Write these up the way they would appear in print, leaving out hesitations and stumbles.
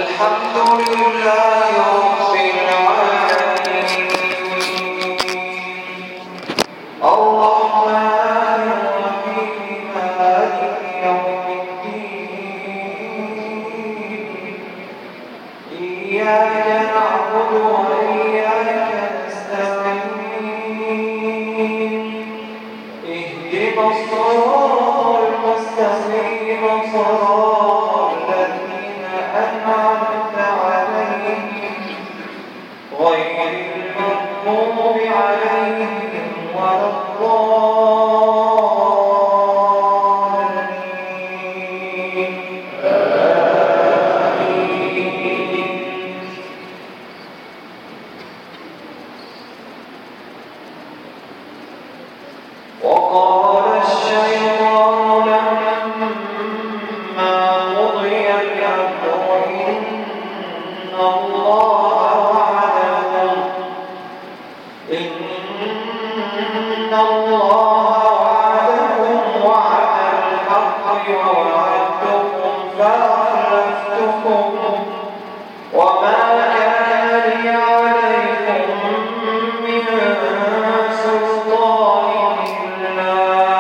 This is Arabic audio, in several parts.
الحمد لله رب العالمين الرحمن الرحيم مالك يوم الدين إياك نعبد وإياك نستعين اهدنا الصراط المستقيم صراط الذين أنعمت عليهم غير المغضوب عليهم ولا الضالين آمين. وقال الشيطان لما قضي الأمر إن الله وعدكم وعد الحق ووعدتكم فأخلفتكم وما كان لي عليكم من سلطان إلا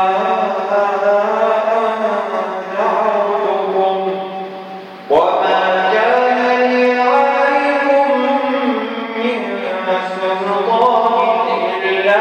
أن دعوتكم وما كان لي عليكم من سلطان إلا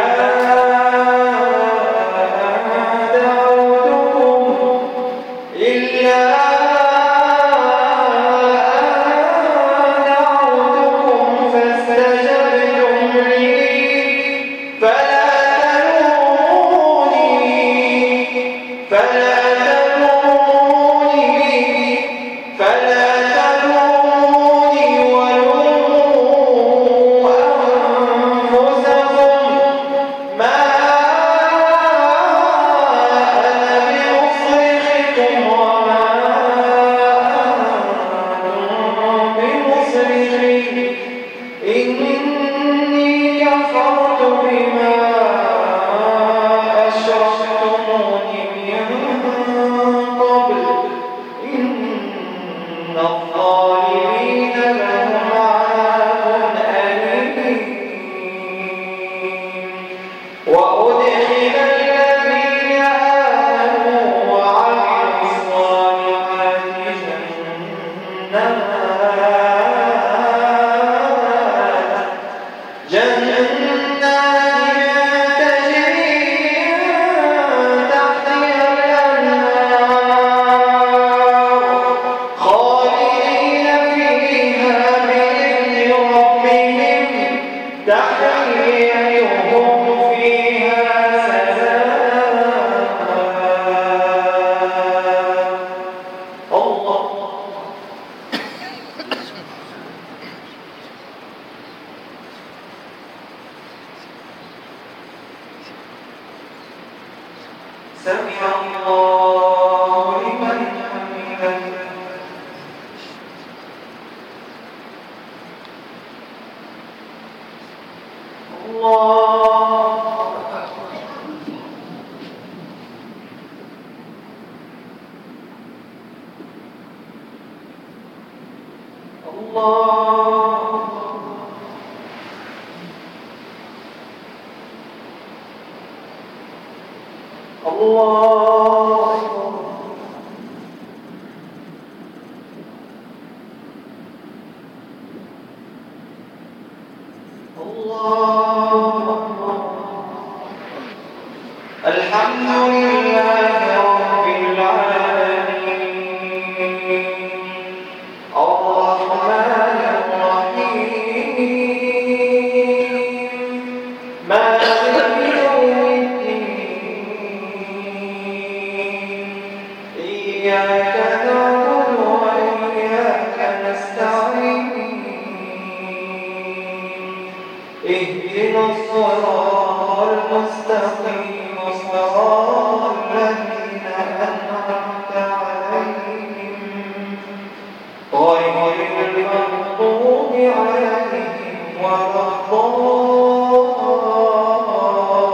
إني كفرت بما أشركتمون من قبل إن الظالمين لهم عذاب أليم وأدخل الذين آمنوا وعملوا الصالحات جنات تجري من تحتها الأنهار خالدين فيها بإذن ربهم تحيتهم فيها سلام الله سمع الله لمن حمده الله الله الله الله الحمد لله رب العالمين الرحمن الرحيم مالك يوم الدين إياك نعبد وإياك نستعين اهدنا الصراط المستقيم صراط الذين أنعمت عليهم غير المغضوب عليهم ولا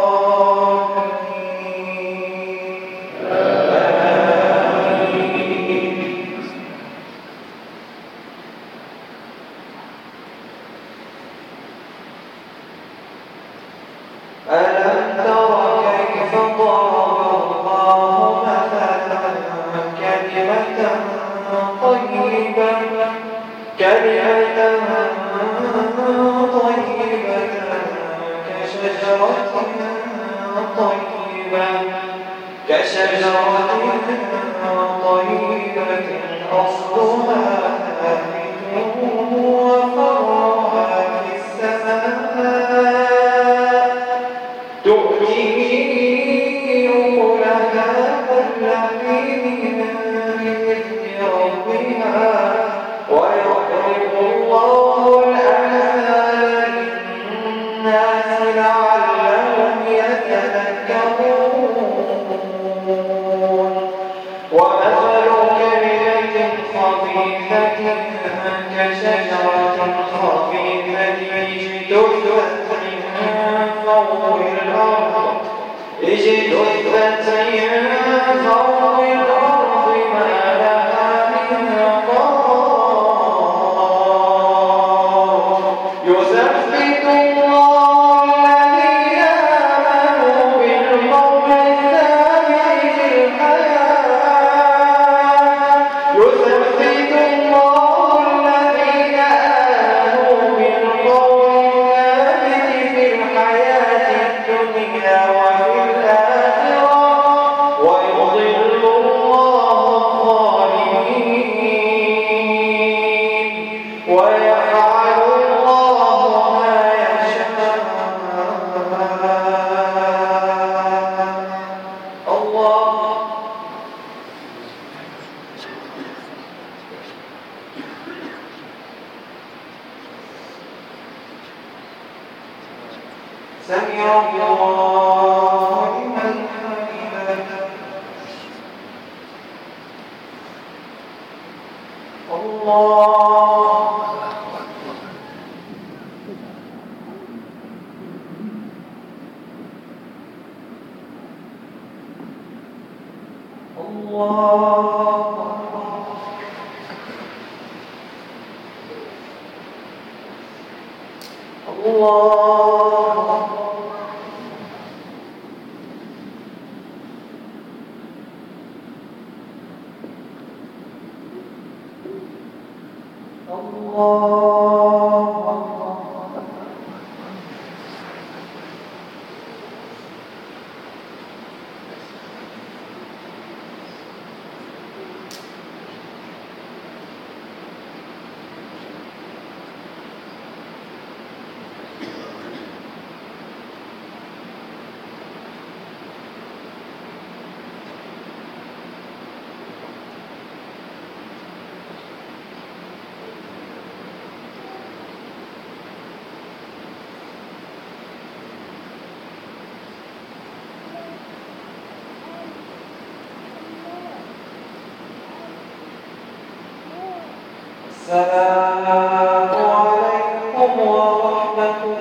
الضالين آمين. سمع الله لمن حمده. الله السلام عليكم ورحمة الله.